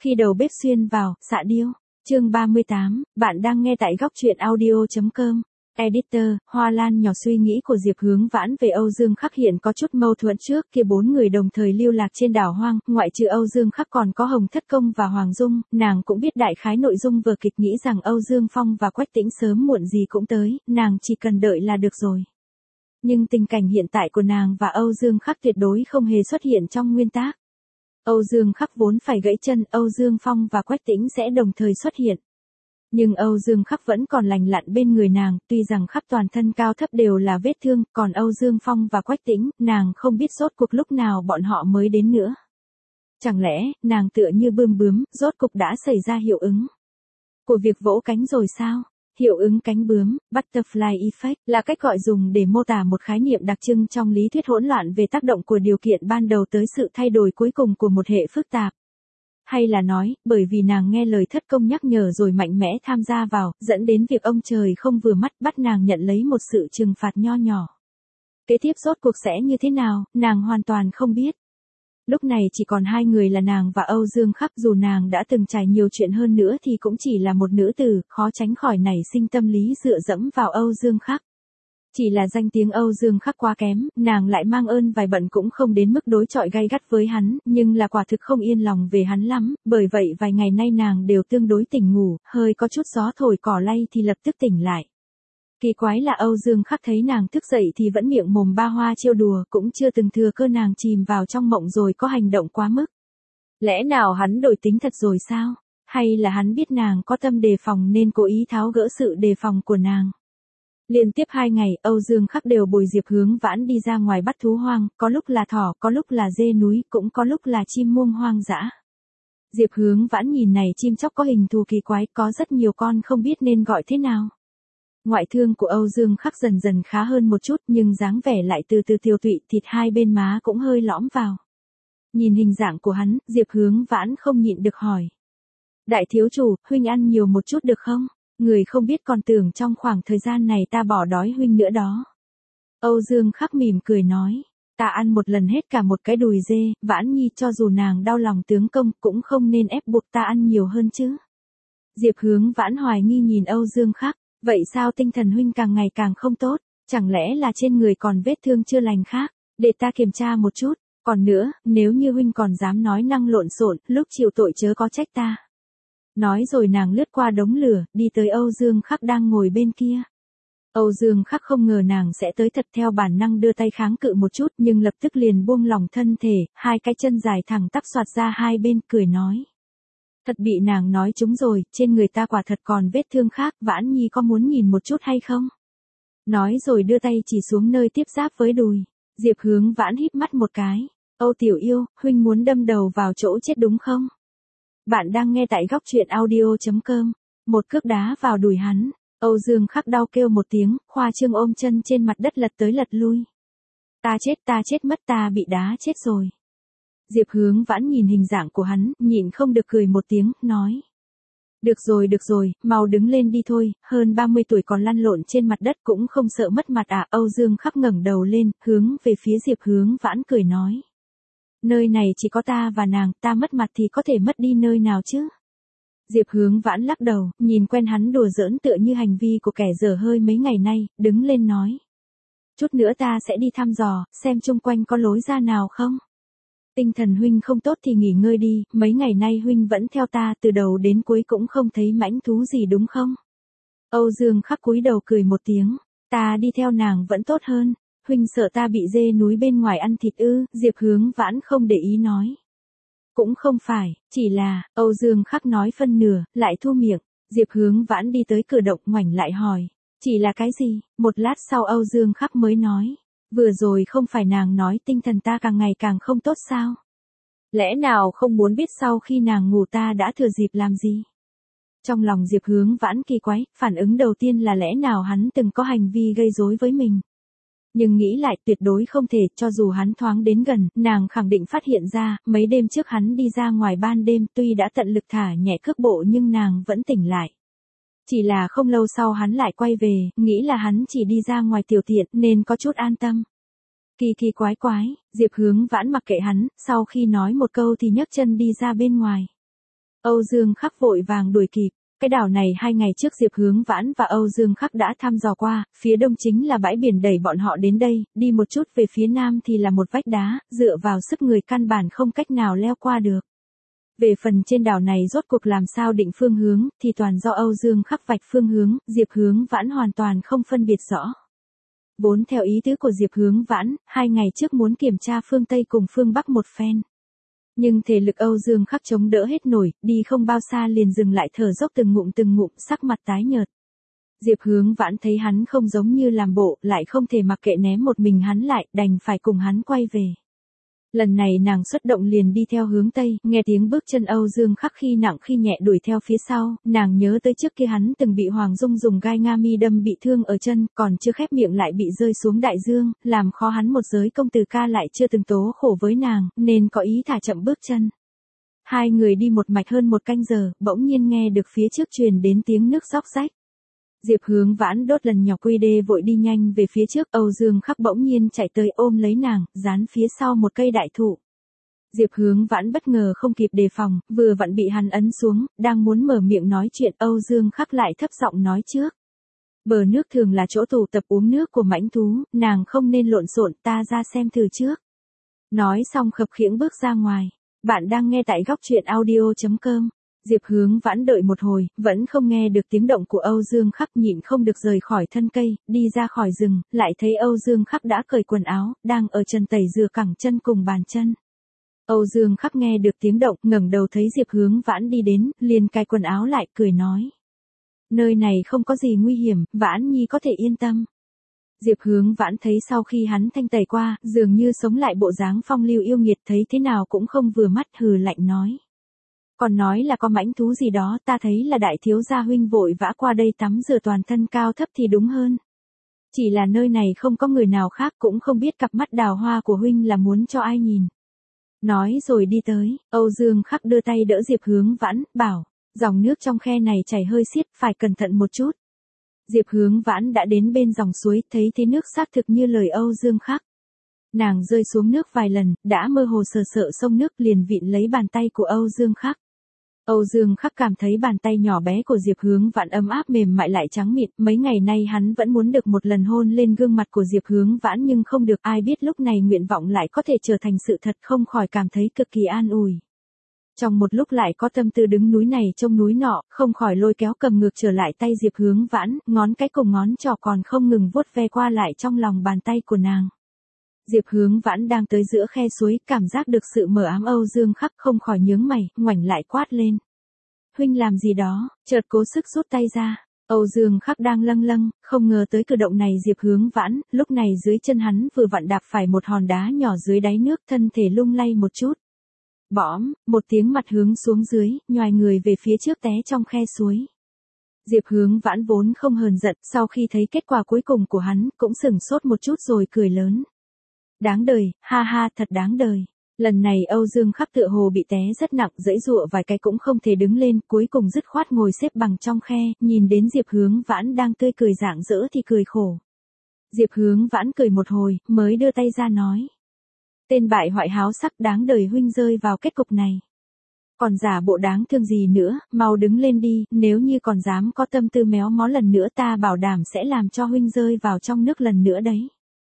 Khi đầu bếp xuyên vào, xạ điêu. Chương 38, bạn đang nghe tại góc truyện audio.com. Editor, Hoa Lan nhỏ suy nghĩ của Diệp Hướng Vãn về Âu Dương Khắc hiện có chút mâu thuẫn trước kia bốn người đồng thời lưu lạc trên đảo hoang, ngoại trừ Âu Dương Khắc còn có Hồng Thất Công và Hoàng Dung, nàng cũng biết đại khái nội dung vở kịch, nghĩ rằng Âu Dương Phong và Quách Tĩnh sớm muộn gì cũng tới, nàng chỉ cần đợi là được rồi. Nhưng tình cảnh hiện tại của nàng và Âu Dương Khắc tuyệt đối không hề xuất hiện trong nguyên tác. Âu Dương Khắc vốn phải gãy chân, Âu Dương Phong và Quách Tĩnh sẽ đồng thời xuất hiện. Nhưng Âu Dương Khắc vẫn còn lành lặn bên người nàng, tuy rằng khắp toàn thân cao thấp đều là vết thương, còn Âu Dương Phong và Quách Tĩnh, nàng không biết rốt cuộc lúc nào bọn họ mới đến nữa. Chẳng lẽ, nàng tựa như bươm bướm, rốt cục đã xảy ra hiệu ứng của việc vỗ cánh rồi sao? Hiệu ứng cánh bướm, butterfly effect, là cách gọi dùng để mô tả một khái niệm đặc trưng trong lý thuyết hỗn loạn về tác động của điều kiện ban đầu tới sự thay đổi cuối cùng của một hệ phức tạp. Hay là nói, bởi vì nàng nghe lời Thất Công nhắc nhở rồi mạnh mẽ tham gia vào, dẫn đến việc ông trời không vừa mắt bắt nàng nhận lấy một sự trừng phạt nho nhỏ. Kế tiếp rốt cuộc sẽ như thế nào, nàng hoàn toàn không biết. Lúc này chỉ còn hai người là nàng và Âu Dương Khắc, dù nàng đã từng trải nhiều chuyện hơn nữa thì cũng chỉ là một nữ tử, khó tránh khỏi nảy sinh tâm lý dựa dẫm vào Âu Dương Khắc. Chỉ là danh tiếng Âu Dương Khắc quá kém, nàng lại mang ơn vài bận cũng không đến mức đối chọi gay gắt với hắn, nhưng là quả thực không yên lòng về hắn lắm, bởi vậy vài ngày nay nàng đều tương đối tỉnh ngủ, hơi có chút gió thổi cỏ lay thì lập tức tỉnh lại. Kỳ quái là Âu Dương Khắc thấy nàng thức dậy thì vẫn miệng mồm ba hoa trêu đùa, cũng chưa từng thừa cơ nàng chìm vào trong mộng rồi có hành động quá mức. Lẽ nào hắn đổi tính thật rồi sao? Hay là hắn biết nàng có tâm đề phòng nên cố ý tháo gỡ sự đề phòng của nàng? Liên tiếp 2 ngày, Âu Dương Khắc đều bồi Diệp Hướng Vãn đi ra ngoài bắt thú hoang, có lúc là thỏ, có lúc là dê núi, cũng có lúc là chim muông hoang dã. Diệp Hướng Vãn nhìn này chim chóc có hình thù kỳ quái, có rất nhiều con không biết nên gọi thế nào. Ngoại thương của Âu Dương Khắc dần dần khá hơn một chút, nhưng dáng vẻ lại từ từ tiêu tụy, thịt hai bên má cũng hơi lõm vào. Nhìn hình dạng của hắn, Diệp Hướng Vãn không nhịn được hỏi. Đại thiếu chủ, huynh ăn nhiều một chút được không? Người không biết còn tưởng trong khoảng thời gian này ta bỏ đói huynh nữa đó. Âu Dương Khắc mỉm cười nói. Ta ăn một lần hết cả một cái đùi dê, Vãn Nhi cho dù nàng đau lòng tướng công cũng không nên ép buộc ta ăn nhiều hơn chứ. Diệp Hướng Vãn hoài nghi nhìn Âu Dương Khắc. Vậy sao tinh thần huynh càng ngày càng không tốt, chẳng lẽ là trên người còn vết thương chưa lành khác, để ta kiểm tra một chút, còn nữa, nếu như huynh còn dám nói năng lộn xộn, lúc chịu tội chớ có trách ta. Nói rồi nàng lướt qua đống lửa, đi tới Âu Dương Khắc đang ngồi bên kia. Âu Dương Khắc không ngờ nàng sẽ tới thật, theo bản năng đưa tay kháng cự một chút nhưng lập tức liền buông lỏng thân thể, hai cái chân dài thẳng tắp xoạt ra hai bên, cười nói. Thật bị nàng nói trúng rồi, trên người ta quả thật còn vết thương khác, Vãn Nhi có muốn nhìn một chút hay không? Nói rồi đưa tay chỉ xuống nơi tiếp giáp với đùi. Diệp Hướng Vãn híp mắt một cái. Âu tiểu yêu, huynh muốn đâm đầu vào chỗ chết đúng không? Bạn đang nghe tại góc truyện audio.com. Một cước đá vào đùi hắn. Âu Dương Khắc đau kêu một tiếng, khoa trương ôm chân trên mặt đất lật tới lật lui. Ta chết mất, ta bị đá chết rồi. Diệp Hướng Vãn nhìn hình dạng của hắn, nhịn không được cười một tiếng, nói. Được rồi, mau đứng lên đi thôi, hơn 30 tuổi còn lăn lộn trên mặt đất cũng không sợ mất mặt à? Âu Dương Khắc ngẩng đầu lên, hướng về phía Diệp Hướng Vãn cười nói. Nơi này chỉ có ta và nàng, ta mất mặt thì có thể mất đi nơi nào chứ? Diệp Hướng Vãn lắc đầu, nhìn quen hắn đùa giỡn tựa như hành vi của kẻ dở hơi mấy ngày nay, đứng lên nói. Chút nữa ta sẽ đi thăm dò, xem chung quanh có lối ra nào không? Tinh thần huynh không tốt thì nghỉ ngơi đi, mấy ngày nay huynh vẫn theo ta từ đầu đến cuối cũng không thấy mãnh thú gì đúng không? Âu Dương Khắc cúi đầu cười một tiếng, ta đi theo nàng vẫn tốt hơn, huynh sợ ta bị dê núi bên ngoài ăn thịt ư? Diệp Hướng Vãn không để ý nói. Cũng không phải, chỉ là, Âu Dương Khắc nói phân nửa, lại thu miệng, Diệp Hướng Vãn đi tới cửa động ngoảnh lại hỏi, chỉ là cái gì? Một lát sau Âu Dương Khắc mới nói. Vừa rồi không phải nàng nói tinh thần ta càng ngày càng không tốt sao? Lẽ nào không muốn biết sau khi nàng ngủ ta đã thừa dịp làm gì? Trong lòng Diệp Hướng Vãn kỳ quái, phản ứng đầu tiên là lẽ nào hắn từng có hành vi gây rối với mình? Nhưng nghĩ lại tuyệt đối không thể, cho dù hắn thoáng đến gần, nàng khẳng định phát hiện ra, mấy đêm trước hắn đi ra ngoài ban đêm tuy đã tận lực thả nhẹ cước bộ nhưng nàng vẫn tỉnh lại. Chỉ là không lâu sau hắn lại quay về, nghĩ là hắn chỉ đi ra ngoài tiểu tiện nên có chút an tâm. Kỳ quái, Diệp Hướng Vãn mặc kệ hắn, sau khi nói một câu thì nhấc chân đi ra bên ngoài. Âu Dương Khắc vội vàng đuổi kịp. Cái đảo này 2 ngày trước Diệp Hướng Vãn và Âu Dương Khắc đã thăm dò qua, phía đông chính là bãi biển đẩy bọn họ đến đây, đi một chút về phía nam thì là một vách đá, dựa vào sức người căn bản không cách nào leo qua được. Về phần trên đảo này rốt cuộc làm sao định phương hướng, thì toàn do Âu Dương Khắc vạch phương hướng, Diệp Hướng Vãn hoàn toàn không phân biệt rõ. Vốn theo ý tứ của Diệp Hướng Vãn, 2 ngày trước muốn kiểm tra phương Tây cùng phương Bắc một phen. Nhưng thể lực Âu Dương Khắc chống đỡ hết nổi, đi không bao xa liền dừng lại thở dốc từng ngụm, sắc mặt tái nhợt. Diệp Hướng Vãn thấy hắn không giống như làm bộ, lại không thể mặc kệ ném một mình hắn lại, đành phải cùng hắn quay về. Lần này nàng xuất động liền đi theo hướng Tây, nghe tiếng bước chân Âu Dương Khắc khi nặng khi nhẹ đuổi theo phía sau, nàng nhớ tới trước kia hắn từng bị Hoàng Dung dùng gai nga mi đâm bị thương ở chân, còn chưa khép miệng lại bị rơi xuống đại dương, làm khó hắn một giới công tử ca lại chưa từng tố khổ với nàng, nên có ý thả chậm bước chân. Hai người đi một mạch hơn 1 canh giờ, bỗng nhiên nghe được phía trước truyền đến tiếng nước róc rách. Diệp Hướng Vãn đốt lần nhỏ quy đê vội đi nhanh về phía trước, Âu Dương Khắc bỗng nhiên chạy tới ôm lấy nàng, dán phía sau một cây đại thụ. Diệp Hướng Vãn bất ngờ không kịp đề phòng, vừa vặn bị hắn ấn xuống, đang muốn mở miệng nói chuyện, Âu Dương Khắc lại thấp giọng nói trước. Bờ nước thường là chỗ tụ tập uống nước của mãnh thú, nàng không nên lộn xộn, ta ra xem thử trước. Nói xong khập khiễng bước ra ngoài. Bạn đang nghe tại góc truyện audio.com. Diệp Hướng Vãn đợi một hồi, vẫn không nghe được tiếng động của Âu Dương Khắc, nhịn không được rời khỏi thân cây, đi ra khỏi rừng, lại thấy Âu Dương Khắc đã cởi quần áo, đang ở chân tẩy rửa cẳng chân cùng bàn chân. Âu Dương Khắc nghe được tiếng động, ngẩng đầu thấy Diệp Hướng Vãn đi đến, liền cài quần áo lại, cười nói. Nơi này không có gì nguy hiểm, Vãn Nhi có thể yên tâm. Diệp Hướng Vãn thấy sau khi hắn thanh tẩy qua, dường như sống lại bộ dáng phong lưu yêu nghiệt, thấy thế nào cũng không vừa mắt, hừ lạnh nói. Còn nói là có mãnh thú gì đó, ta thấy là đại thiếu gia huynh vội vã qua đây tắm rửa toàn thân cao thấp thì đúng hơn. Chỉ là nơi này không có người nào khác, cũng không biết cặp mắt đào hoa của huynh là muốn cho ai nhìn. Nói rồi đi tới, Âu Dương Khắc đưa tay đỡ Diệp Hướng Vãn, bảo, dòng nước trong khe này chảy hơi xiết, phải cẩn thận một chút. Diệp Hướng Vãn đã đến bên dòng suối, thấy thế nước xác thực như lời Âu Dương Khắc. Nàng rơi xuống nước vài lần, đã mơ hồ sợ sông nước, liền vịn lấy bàn tay của Âu Dương Khắc. Âu Dương Khắc cảm thấy bàn tay nhỏ bé của Diệp Hướng Vãn ấm áp mềm mại lại trắng mịn, mấy ngày nay hắn vẫn muốn được một lần hôn lên gương mặt của Diệp Hướng Vãn nhưng không được, ai biết lúc này nguyện vọng lại có thể trở thành sự thật, không khỏi cảm thấy cực kỳ an ủi. Trong một lúc lại có tâm tư đứng núi này trông núi nọ, không khỏi lôi kéo cầm ngược trở lại tay Diệp Hướng Vãn, ngón cái cùng ngón trỏ còn không ngừng vuốt ve qua lại trong lòng bàn tay của nàng. Diệp Hướng Vãn đang tới giữa khe suối, cảm giác được sự mờ ám Âu Dương Khắc, không khỏi nhướng mày, ngoảnh lại quát lên. Huynh làm gì đó, chợt cố sức rút tay ra. Âu Dương Khắc đang lâng lâng, không ngờ tới cử động này Diệp Hướng Vãn, lúc này dưới chân hắn vừa vặn đạp phải một hòn đá nhỏ dưới đáy nước, thân thể lung lay một chút. Bõm, một tiếng mặt hướng xuống dưới, nhoài người về phía trước té trong khe suối. Diệp Hướng Vãn vốn không hờn giận, sau khi thấy kết quả cuối cùng của hắn, cũng sửng sốt một chút rồi cười lớn. Đáng đời, ha ha, thật đáng đời. Lần này Âu Dương Khắc tựa hồ bị té rất nặng, giãy giụa vài cái cũng không thể đứng lên, cuối cùng dứt khoát ngồi xếp bằng trong khe, nhìn đến Diệp Hướng Vãn đang tươi cười rạng rỡ thì cười khổ. Diệp Hướng Vãn cười một hồi, mới đưa tay ra nói. Tên bại hoại háo sắc, đáng đời huynh rơi vào kết cục này. Còn giả bộ đáng thương gì nữa, mau đứng lên đi, nếu như còn dám có tâm tư méo mó lần nữa ta bảo đảm sẽ làm cho huynh rơi vào trong nước lần nữa đấy.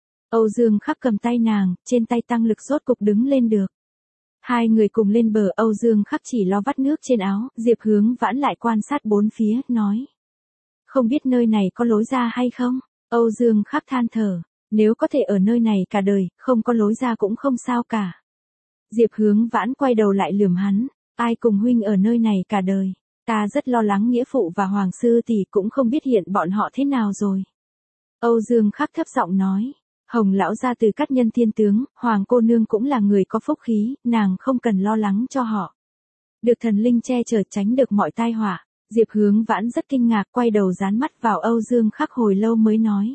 Âu Dương Khắc cầm tay nàng, trên tay tăng lực rốt cục đứng lên được. Hai người cùng lên bờ, Âu Dương Khắc chỉ lo vắt nước trên áo, Diệp Hướng Vãn lại quan sát bốn phía, nói. Không biết nơi này có lối ra hay không? Âu Dương Khắc than thở, nếu có thể ở nơi này cả đời, không có lối ra cũng không sao cả. Diệp Hướng Vãn quay đầu lại lườm hắn, ai cùng huynh ở nơi này cả đời, ta rất lo lắng nghĩa phụ và Hoàng sư tỷ cũng không biết hiện bọn họ thế nào rồi. Âu Dương Khắc thấp giọng nói. Hồng lão gia từ cát nhân thiên tướng, Hoàng cô nương cũng là người có phúc khí, nàng không cần lo lắng cho họ. Được thần linh che chở tránh được mọi tai họa. Diệp Hướng Vãn rất kinh ngạc, quay đầu dán mắt vào Âu Dương Khắc hồi lâu mới nói.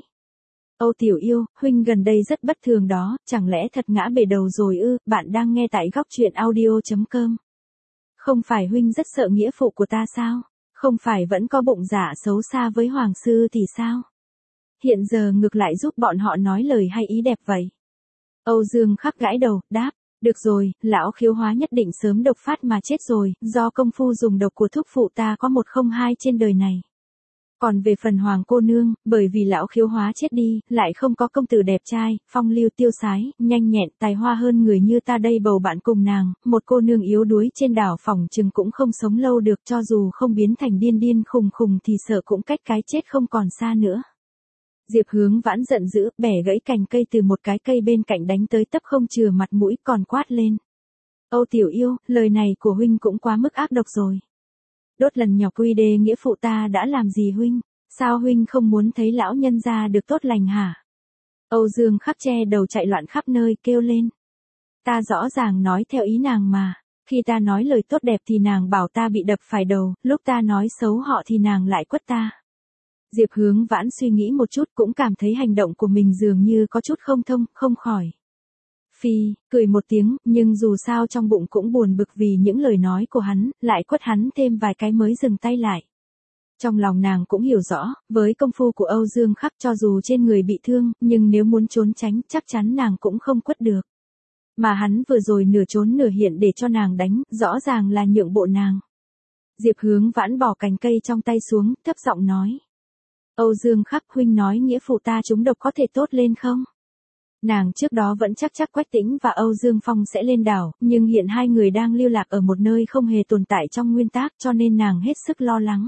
Âu tiểu yêu, huynh gần đây rất bất thường đó, chẳng lẽ thật ngã bể đầu rồi ư? Bạn đang nghe tại góc truyện audio.com. Không phải huynh rất sợ nghĩa phụ của ta sao? Không phải vẫn có bụng dạ xấu xa với Hoàng sư thì sao? Hiện giờ ngược lại giúp bọn họ nói lời hay ý đẹp vậy. Âu Dương Khắc gãi đầu, đáp, Được rồi, lão Khiếu Hóa nhất định sớm độc phát mà chết rồi, do công phu dùng độc của thúc phụ ta có một không hai trên đời này. Còn về phần Hoàng cô nương, bởi vì lão Khiếu Hóa chết đi, lại không có công tử đẹp trai, phong lưu tiêu sái, nhanh nhẹn, tài hoa hơn người như ta đây bầu bạn cùng nàng, một cô nương yếu đuối trên đảo phỏng chừng cũng không sống lâu được, cho dù không biến thành điên điên khùng khùng thì sợ cũng cách cái chết không còn xa nữa. Diệp Hướng Vãn giận dữ, bẻ gãy cành cây từ một cái cây bên cạnh đánh tới tấp không chừa mặt mũi, còn quát lên. Âu tiểu yêu, lời này của huynh cũng quá mức ác độc rồi. Đốt lần nhỏ quy đê nghĩa phụ ta đã làm gì huynh, sao huynh không muốn thấy lão nhân gia được tốt lành hả? Âu Dương Khắc che đầu chạy loạn khắp nơi kêu lên. Ta rõ ràng nói theo ý nàng mà, khi ta nói lời tốt đẹp thì nàng bảo ta bị đập phải đầu, lúc ta nói xấu họ thì nàng lại quất ta. Diệp Hướng Vãn suy nghĩ một chút cũng cảm thấy hành động của mình dường như có chút không thông, không khỏi. Phi, cười một tiếng, nhưng dù sao trong bụng cũng buồn bực vì những lời nói của hắn, lại quất hắn thêm vài cái mới dừng tay lại. Trong lòng nàng cũng hiểu rõ, với công phu của Âu Dương Khắc cho dù trên người bị thương, nhưng nếu muốn trốn tránh chắc chắn nàng cũng không quất được. Mà hắn vừa rồi nửa trốn nửa hiện để cho nàng đánh, rõ ràng là nhượng bộ nàng. Diệp Hướng Vãn bỏ cành cây trong tay xuống, thấp giọng nói. Âu Dương Khắc huynh nói nghĩa phụ ta trúng độc có thể tốt lên không? Nàng trước đó vẫn chắc Quách Tĩnh và Âu Dương Phong sẽ lên đảo, nhưng hiện hai người đang lưu lạc ở một nơi không hề tồn tại trong nguyên tắc cho nên nàng hết sức lo lắng.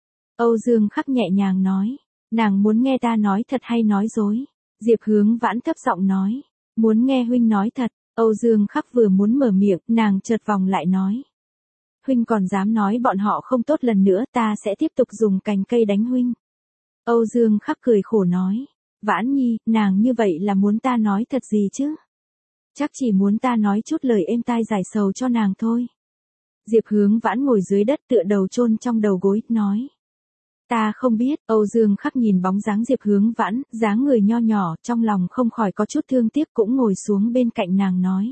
Âu Dương Khắc nhẹ nhàng nói, nàng muốn nghe ta nói thật hay nói dối? Diệp Hướng Vãn thấp giọng nói, muốn nghe huynh nói thật. Âu Dương Khắc vừa muốn mở miệng, nàng chợt vòng lại nói. Huynh còn dám nói bọn họ không tốt lần nữa, ta sẽ tiếp tục dùng cành cây đánh huynh. Âu Dương Khắc cười khổ nói. Vãn Nhi, nàng như vậy là muốn ta nói thật gì chứ? Chắc chỉ muốn ta nói chút lời êm tai giải sầu cho nàng thôi. Diệp Hướng Vãn ngồi dưới đất tựa đầu chôn trong đầu gối, nói. Ta không biết. Âu Dương Khắc nhìn bóng dáng Diệp Hướng Vãn, dáng người nho nhỏ, trong lòng không khỏi có chút thương tiếc cũng ngồi xuống bên cạnh nàng nói.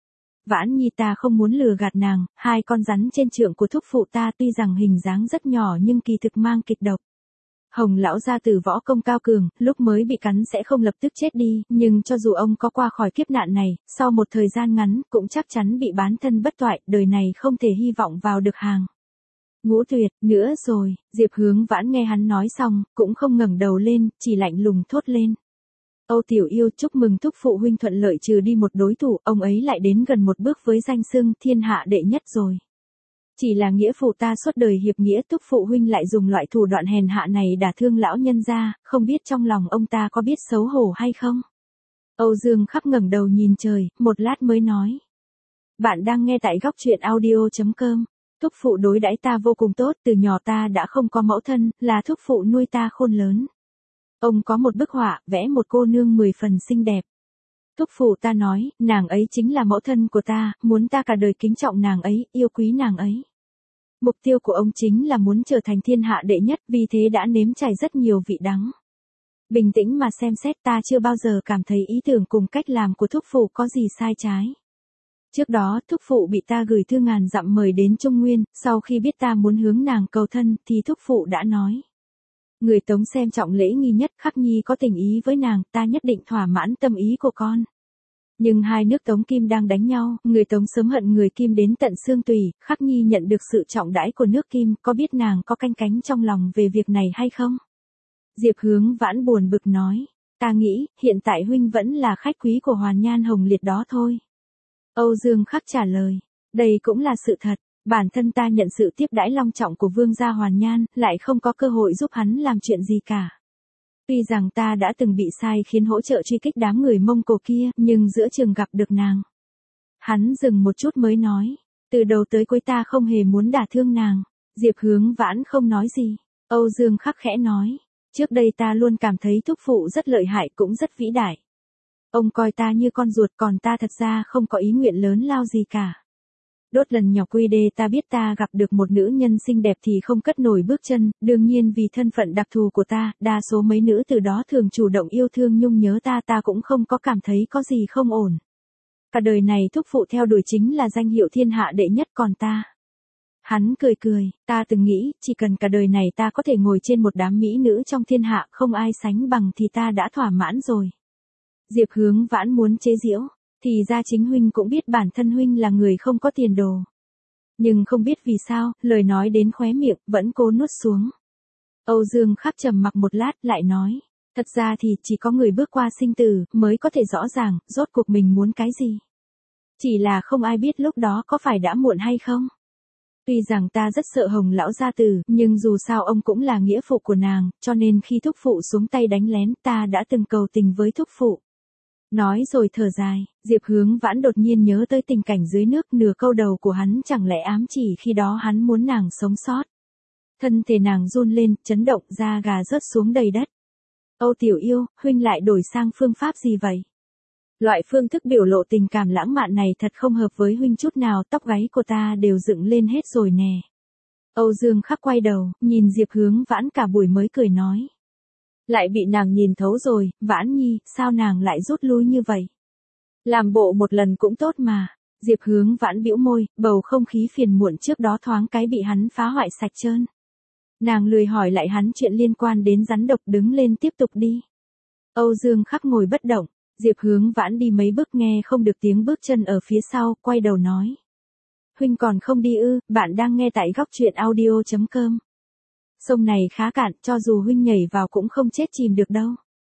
Vãn Nhi ta không muốn lừa gạt nàng, hai con rắn trên trượng của thúc phụ ta tuy rằng hình dáng rất nhỏ nhưng kỳ thực mang kịch độc. Hồng lão gia tử võ công cao cường, lúc mới bị cắn sẽ không lập tức chết đi, nhưng cho dù ông có qua khỏi kiếp nạn này, sau một thời gian ngắn, cũng chắc chắn bị bán thân bất toại, đời này không thể hy vọng vào được hàng. Ngũ Tuyệt, nữa rồi, Diệp Hướng Vãn nghe hắn nói xong, cũng không ngẩng đầu lên, chỉ lạnh lùng thốt lên. Âu tiểu yêu, chúc mừng thúc phụ huynh thuận lợi trừ đi một đối thủ, ông ấy lại đến gần một bước với danh xưng thiên hạ đệ nhất rồi. Chỉ là nghĩa phụ ta suốt đời hiệp nghĩa, thúc phụ huynh lại dùng loại thủ đoạn hèn hạ này đả thương lão nhân gia, không biết trong lòng ông ta có biết xấu hổ hay không? Âu Dương Khắc ngẩng đầu nhìn trời, một lát mới nói. Bạn đang nghe tại góc truyện audio.com. Thúc phụ đối đãi ta vô cùng tốt, từ nhỏ ta đã không có mẫu thân, là thúc phụ nuôi ta khôn lớn. Ông có một bức họa, vẽ một cô nương 10 phần xinh đẹp. Thúc phụ ta nói, nàng ấy chính là mẫu thân của ta, muốn ta cả đời kính trọng nàng ấy, yêu quý nàng ấy. Mục tiêu của ông chính là muốn trở thành thiên hạ đệ nhất, vì thế đã nếm trải rất nhiều vị đắng. Bình tĩnh mà xem xét, ta chưa bao giờ cảm thấy ý tưởng cùng cách làm của thúc phụ có gì sai trái. Trước đó, thúc phụ bị ta gửi thư ngàn dặm mời đến Trung Nguyên, sau khi biết ta muốn hướng nàng cầu thân, thì thúc phụ đã nói. Người Tống xem trọng lễ nghi nhất, Khắc Nhi có tình ý với nàng, ta nhất định thỏa mãn tâm ý của con. Nhưng hai nước Tống Kim đang đánh nhau, người Tống sớm hận người Kim đến tận xương tủy, Khắc Nhi nhận được sự trọng đãi của nước Kim, có biết nàng có canh cánh trong lòng về việc này hay không? Diệp Hướng Vãn buồn bực nói, ta nghĩ, hiện tại huynh vẫn là khách quý của Hoàn Nhan Hồng Liệt đó thôi. Âu Dương Khắc trả lời, đây cũng là sự thật, bản thân ta nhận sự tiếp đãi long trọng của vương gia Hoàn Nhan, lại không có cơ hội giúp hắn làm chuyện gì cả. Tuy rằng ta đã từng bị sai khiến hỗ trợ truy kích đám người Mông Cổ kia, nhưng giữa trường gặp được nàng. Hắn dừng một chút mới nói, từ đầu tới cuối ta không hề muốn đả thương nàng. Diệp Hướng Vãn không nói gì. Âu Dương Khắc khẽ nói, trước đây ta luôn cảm thấy thúc phụ rất lợi hại cũng rất vĩ đại. Ông coi ta như con ruột, còn ta thật ra không có ý nguyện lớn lao gì cả. Đốt lần nhỏ quy đê ta biết ta gặp được một nữ nhân xinh đẹp thì không cất nổi bước chân, đương nhiên vì thân phận đặc thù của ta, đa số mấy nữ từ đó thường chủ động yêu thương nhung nhớ ta cũng không có cảm thấy có gì không ổn. Cả đời này thúc phụ theo đuổi chính là danh hiệu thiên hạ đệ nhất, còn ta. Hắn cười cười, ta từng nghĩ, chỉ cần cả đời này ta có thể ngồi trên một đám mỹ nữ trong thiên hạ không ai sánh bằng thì ta đã thỏa mãn rồi. Diệp Hướng Vãn muốn chế giễu, Thì ra chính huynh cũng biết bản thân huynh là người không có tiền đồ. Nhưng không biết vì sao, lời nói đến khóe miệng, vẫn cố nuốt xuống. Âu Dương Khắc trầm mặc một lát, lại nói. Thật ra thì chỉ có người bước qua sinh tử, mới có thể rõ ràng, rốt cuộc mình muốn cái gì. Chỉ là không ai biết lúc đó có phải đã muộn hay không. Tuy rằng ta rất sợ Hồng lão gia tử, nhưng dù sao ông cũng là nghĩa phụ của nàng, cho nên khi thúc phụ xuống tay đánh lén ta đã từng cầu tình với thúc phụ. Nói rồi thở dài, Diệp Hướng Vãn đột nhiên nhớ tới tình cảnh dưới nước, nửa câu đầu của hắn chẳng lẽ ám chỉ khi đó hắn muốn nàng sống sót. Thân thể nàng run lên, chấn động, da gà rớt xuống đầy đất. Âu tiểu yêu, huynh lại đổi sang phương pháp gì vậy? Loại phương thức biểu lộ tình cảm lãng mạn này thật không hợp với huynh chút nào, tóc gáy của ta đều dựng lên hết rồi nè. Âu Dương Khắc quay đầu, nhìn Diệp Hướng Vãn cả buổi mới cười nói. Lại bị nàng nhìn thấu rồi, Vãn Nhi, sao nàng lại rút lui như vậy? Làm bộ một lần cũng tốt mà. Diệp Hướng Vãn bĩu môi, bầu không khí phiền muộn trước đó thoáng cái bị hắn phá hoại sạch trơn. Nàng lười hỏi lại hắn chuyện liên quan đến rắn độc, đứng lên tiếp tục đi. Âu Dương Khắc ngồi bất động, Diệp Hướng Vãn đi mấy bước nghe không được tiếng bước chân ở phía sau, quay đầu nói. Huynh còn không đi ư? Bạn đang nghe tại góc truyện audio.com. Sông này khá cạn, cho dù huynh nhảy vào cũng không chết chìm được đâu.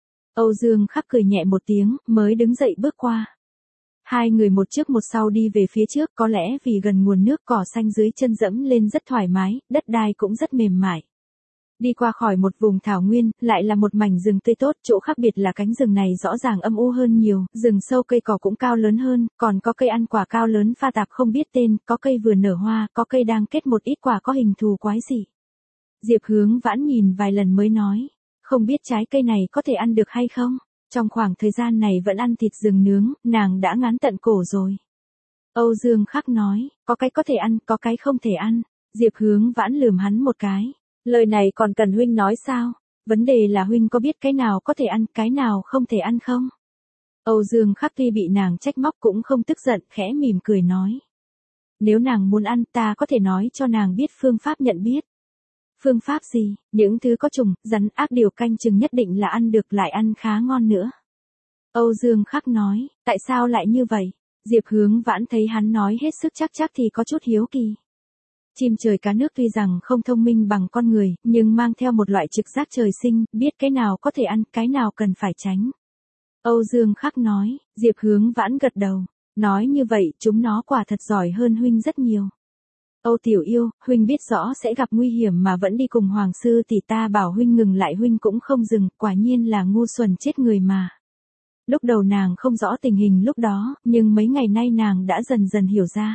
Âu Dương Khắc cười nhẹ một tiếng, mới đứng dậy bước qua. Hai người một trước một sau đi về phía trước, có lẽ vì gần nguồn nước, cỏ xanh dưới chân dẫm lên rất thoải mái, đất đai cũng rất mềm mại. Đi qua khỏi một vùng thảo nguyên, lại là một mảnh rừng tươi tốt, chỗ khác biệt là cánh rừng này rõ ràng âm u hơn nhiều, rừng sâu cây cỏ cũng cao lớn hơn, còn có cây ăn quả cao lớn pha tạp không biết tên, có cây vừa nở hoa, có cây đang kết một ít quả có hình thù quái dị. Diệp Hướng Vãn nhìn vài lần mới nói, không biết trái cây này có thể ăn được hay không? Trong khoảng thời gian này vẫn ăn thịt rừng nướng, nàng đã ngán tận cổ rồi. Âu Dương Khắc nói, có cái có thể ăn, có cái không thể ăn. Diệp Hướng Vãn lườm hắn một cái. Lời này còn cần huynh nói sao? Vấn đề là huynh có biết cái nào có thể ăn, cái nào không thể ăn không? Âu Dương Khắc tuy bị nàng trách móc cũng không tức giận, khẽ mỉm cười nói. Nếu nàng muốn ăn, ta có thể nói cho nàng biết phương pháp nhận biết. Phương pháp gì? Những thứ có trùng, rắn ác điều canh chừng nhất định là ăn được, lại ăn khá ngon nữa. Âu Dương Khắc nói, tại sao lại như vậy? Diệp Hướng Vãn thấy hắn nói hết sức chắc thì có chút hiếu kỳ. Chim trời cá nước tuy rằng không thông minh bằng con người, nhưng mang theo một loại trực giác trời sinh, biết cái nào có thể ăn, cái nào cần phải tránh. Âu Dương Khắc nói, Diệp Hướng Vãn gật đầu, nói như vậy chúng nó quả thật giỏi hơn huynh rất nhiều. Âu tiểu yêu, huynh biết rõ sẽ gặp nguy hiểm mà vẫn đi cùng hoàng sư tỷ, ta bảo huynh ngừng lại huynh cũng không dừng, quả nhiên là ngu xuẩn chết người mà. Lúc đầu nàng không rõ tình hình lúc đó, nhưng mấy ngày nay nàng đã dần dần hiểu ra.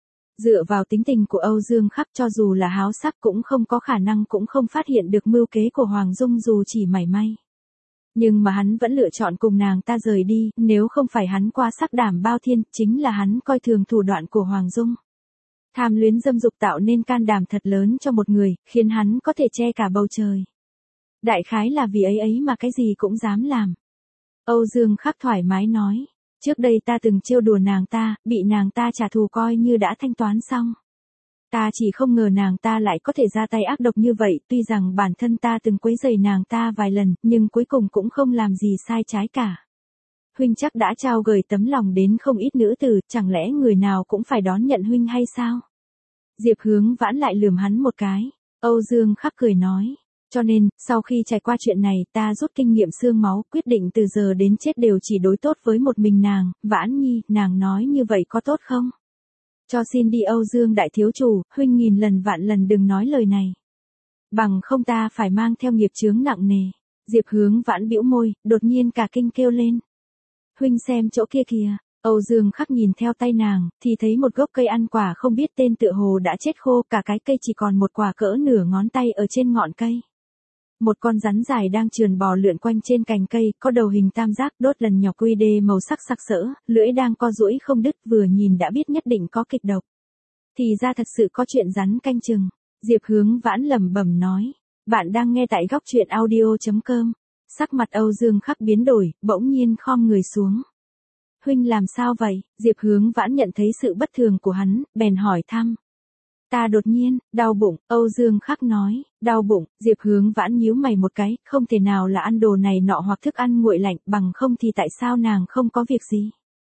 Dựa vào tính tình của Âu Dương Khắc, cho dù là háo sắc cũng không có khả năng cũng không phát hiện được mưu kế của Hoàng Dung dù chỉ mảy may. Nhưng mà hắn vẫn lựa chọn cùng nàng ta rời đi, nếu không phải hắn qua sắc đảm bao thiên, chính là hắn coi thường thủ đoạn của Hoàng Dung. Tham luyến dâm dục tạo nên can đảm thật lớn cho một người, khiến hắn có thể che cả bầu trời. Đại khái là vì ấy mà cái gì cũng dám làm. Âu Dương Khắc thoải mái nói, trước đây ta từng trêu đùa nàng ta, bị nàng ta trả thù coi như đã thanh toán xong. Ta chỉ không ngờ nàng ta lại có thể ra tay ác độc như vậy, tuy rằng bản thân ta từng quấy rầy nàng ta vài lần, nhưng cuối cùng cũng không làm gì sai trái cả. Huynh chắc đã trao gửi tấm lòng đến không ít nữ tử, chẳng lẽ người nào cũng phải đón nhận huynh hay sao? Diệp Hướng Vãn lại lườm hắn một cái. Âu Dương Khắc cười nói, cho nên, sau khi trải qua chuyện này, ta rút kinh nghiệm xương máu, quyết định từ giờ đến chết đều chỉ đối tốt với một mình nàng. Vãn Nhi, nàng nói như vậy có tốt không? Cho xin đi Âu Dương đại thiếu chủ, huynh nghìn lần vạn lần đừng nói lời này. Bằng không ta phải mang theo nghiệp chướng nặng nề. Diệp Hướng Vãn bĩu môi, đột nhiên cả kinh kêu lên. Huynh xem chỗ kia kìa. Âu Dương Khắc nhìn theo tay nàng, thì thấy một gốc cây ăn quả không biết tên tựa hồ đã chết khô, cả cái cây chỉ còn một quả cỡ nửa ngón tay ở trên ngọn cây. Một con rắn dài đang trườn bò lượn quanh trên cành cây, có đầu hình tam giác, đốt lần nhỏ quy đê màu sắc sặc sỡ, lưỡi đang co duỗi không đứt, vừa nhìn đã biết nhất định có kịch độc. Thì ra thật sự có chuyện rắn canh chừng. Diệp Hướng Vãn lẩm bẩm nói, bạn đang nghe tại góc truyện audio.com. Sắc mặt Âu Dương Khắc biến đổi, bỗng nhiên khom người xuống. Huynh làm sao vậy? Diệp Hướng Vãn nhận thấy sự bất thường của hắn, bèn hỏi thăm. Ta đột nhiên, đau bụng, Âu Dương Khắc nói, đau bụng. Diệp Hướng Vãn nhíu mày một cái, không thể nào là ăn đồ này nọ hoặc thức ăn nguội lạnh, bằng không thì tại sao nàng không có việc gì?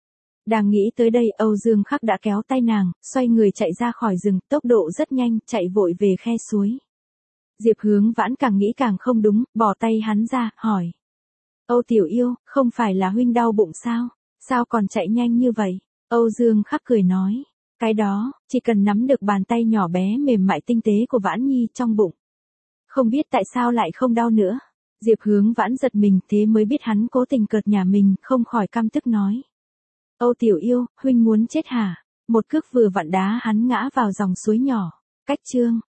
Đang nghĩ tới đây Âu Dương Khắc đã kéo tay nàng, xoay người chạy ra khỏi rừng, tốc độ rất nhanh, chạy vội về khe suối. Diệp Hướng Vãn càng nghĩ càng không đúng, bỏ tay hắn ra, hỏi. Âu tiểu yêu, không phải là huynh đau bụng sao? Sao còn chạy nhanh như vậy? Âu Dương Khắc cười nói. Cái đó, chỉ cần nắm được bàn tay nhỏ bé mềm mại tinh tế của Vãn Nhi trong bụng. Không biết tại sao lại không đau nữa. Diệp Hướng Vãn giật mình thế mới biết hắn cố tình cợt nhả mình, không khỏi căm tức nói. Âu tiểu yêu, huynh muốn chết hả? Một cước vừa vặn đá hắn ngã vào dòng suối nhỏ. Cách chương